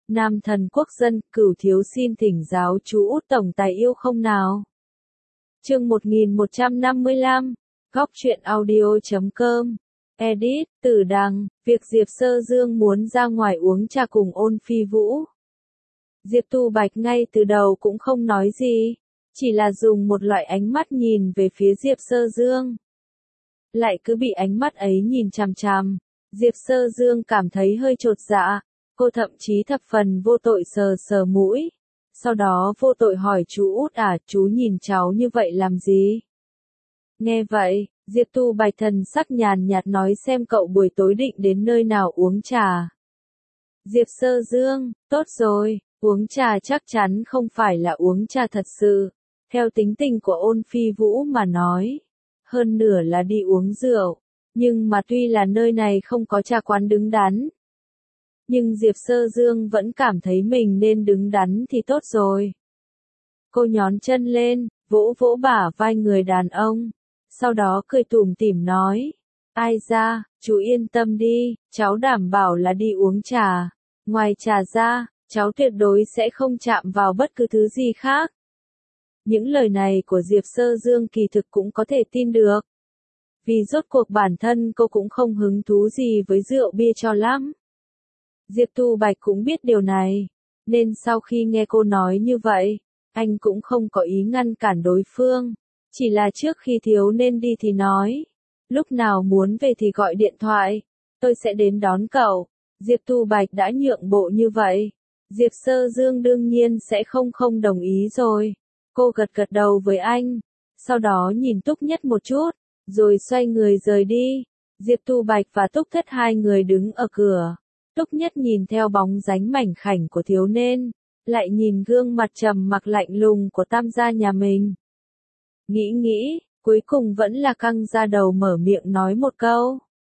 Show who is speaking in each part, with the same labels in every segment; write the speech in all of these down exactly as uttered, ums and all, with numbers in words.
Speaker 1: Nam thần quốc dân, Cửu thiếu xin thỉnh giáo chú Út tổng tài yêu không nào. Chương một nghìn một trăm năm mươi lăm, góc truyện audio chấm com. Edit, Tử Đằng, việc Diệp Sơ Dương muốn ra ngoài uống trà cùng Ôn Phi Vũ. Diệp Tu Bạch ngay từ đầu cũng không nói gì, chỉ là dùng một loại ánh mắt nhìn về phía Diệp Sơ Dương. Lại cứ bị ánh mắt ấy nhìn chằm chằm, Diệp Sơ Dương cảm thấy hơi chột dạ, cô thậm chí thập phần vô tội sờ sờ mũi. Sau đó vô tội hỏi chú Út à, chú nhìn cháu như vậy làm gì? Nghe vậy, Diệp Tu Bạch thần sắc nhàn nhạt nói xem cậu buổi tối định đến nơi nào uống trà. Diệp Sơ Dương, tốt rồi, uống trà chắc chắn không phải là uống trà thật sự, theo tính tình của Ôn Phi Vũ mà nói. Hơn nửa là đi uống rượu, nhưng mà tuy là nơi này không có trà quán đứng đắn. Nhưng Diệp Sơ Dương vẫn cảm thấy mình nên đứng đắn thì tốt rồi. Cô nhón chân lên, vỗ vỗ bả vai người đàn ông, sau đó cười tủm tỉm nói, ai ra, chú yên tâm đi, cháu đảm bảo là đi uống trà, ngoài trà ra, cháu tuyệt đối sẽ không chạm vào bất cứ thứ gì khác. Những lời này của Diệp Sơ Dương kỳ thực cũng có thể tin được. Vì rốt cuộc bản thân cô cũng không hứng thú gì với rượu bia cho lắm. Diệp Tu Bạch cũng biết điều này, nên sau khi nghe cô nói như vậy, anh cũng không có ý ngăn cản đối phương, chỉ là trước khi thiếu nên đi thì nói, lúc nào muốn về thì gọi điện thoại, tôi sẽ đến đón cậu. Diệp Tu Bạch đã nhượng bộ như vậy, Diệp Sơ Dương đương nhiên sẽ không không đồng ý rồi. Cô gật gật đầu với anh, sau đó nhìn Túc Nhất một chút, rồi xoay người rời đi. Diệp Tu Bạch và Túc Thất hai người đứng ở cửa. Túc Nhất nhìn theo bóng dáng mảnh khảnh của thiếu niên, lại nhìn gương mặt trầm mặc lạnh lùng của Tam gia nhà mình. Nghĩ nghĩ, cuối cùng vẫn là căng ra đầu mở miệng nói một câu.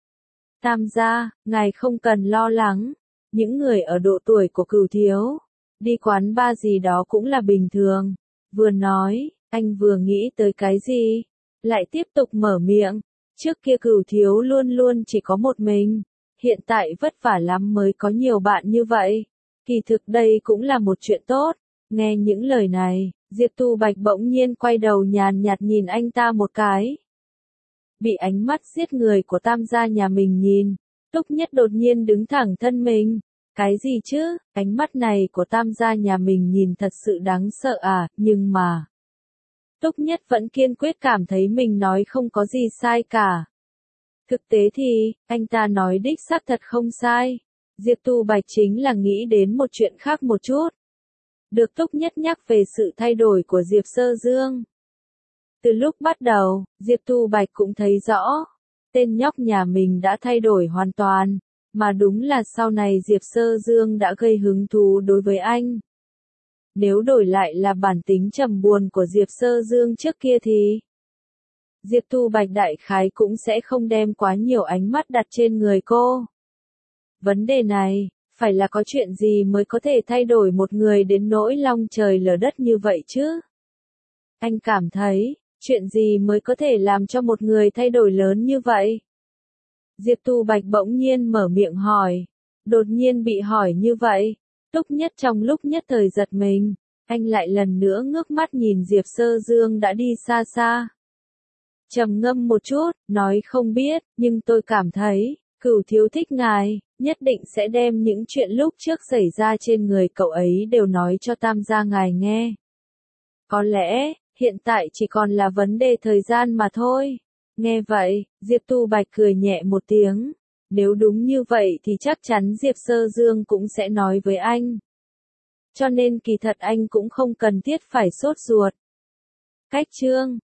Speaker 1: Tam gia, ngài không cần lo lắng, những người ở độ tuổi của Cửu thiếu, đi quán bar gì đó cũng là bình thường. Vừa nói, anh vừa nghĩ tới cái gì, lại tiếp tục mở miệng, trước kia Cửu thiếu luôn luôn chỉ có một mình. Hiện tại vất vả lắm mới có nhiều bạn như vậy. Kỳ thực đây cũng là một chuyện tốt. Nghe những lời này, Diệp Tu Bạch bỗng nhiên quay đầu nhàn nhạt nhìn anh ta một cái. Bị ánh mắt giết người của Tam gia nhà mình nhìn, Túc Nhất đột nhiên đứng thẳng thân mình. Cái gì chứ, ánh mắt này của Tam gia nhà mình nhìn thật sự đáng sợ à, nhưng mà... Túc Nhất vẫn kiên quyết cảm thấy mình nói không có gì sai cả. Thực tế thì, anh ta nói đích xác thật không sai. Diệp Tu Bạch chính là nghĩ đến một chuyện khác một chút. Được Túc Nhất nhắc về sự thay đổi của Diệp Sơ Dương. Từ lúc bắt đầu, Diệp Tu Bạch cũng thấy rõ, tên nhóc nhà mình đã thay đổi hoàn toàn, mà đúng là sau này Diệp Sơ Dương đã gây hứng thú đối với anh. Nếu đổi lại là bản tính trầm buồn của Diệp Sơ Dương trước kia thì... Diệp Tu Bạch đại khái cũng sẽ không đem quá nhiều ánh mắt đặt trên người cô. Vấn đề này, phải là có chuyện gì mới có thể thay đổi một người đến nỗi long trời lở đất như vậy chứ? Anh cảm thấy, chuyện gì mới có thể làm cho một người thay đổi lớn như vậy? Diệp Tu Bạch bỗng nhiên mở miệng hỏi, đột nhiên bị hỏi như vậy, Túc Nhất trong lúc nhất thời giật mình, anh lại lần nữa ngước mắt nhìn Diệp Sơ Dương đã đi xa xa. Trầm ngâm một chút, nói không biết, nhưng tôi cảm thấy, Cửu thiếu thích ngài, nhất định sẽ đem những chuyện lúc trước xảy ra trên người cậu ấy đều nói cho Tam gia ngài nghe. Có lẽ, hiện tại chỉ còn là vấn đề thời gian mà thôi. Nghe vậy, Diệp Tu Bạch cười nhẹ một tiếng. Nếu đúng như vậy thì chắc chắn Diệp Sơ Dương cũng sẽ nói với anh. Cho nên kỳ thật anh cũng không cần thiết phải sốt ruột. Cách chương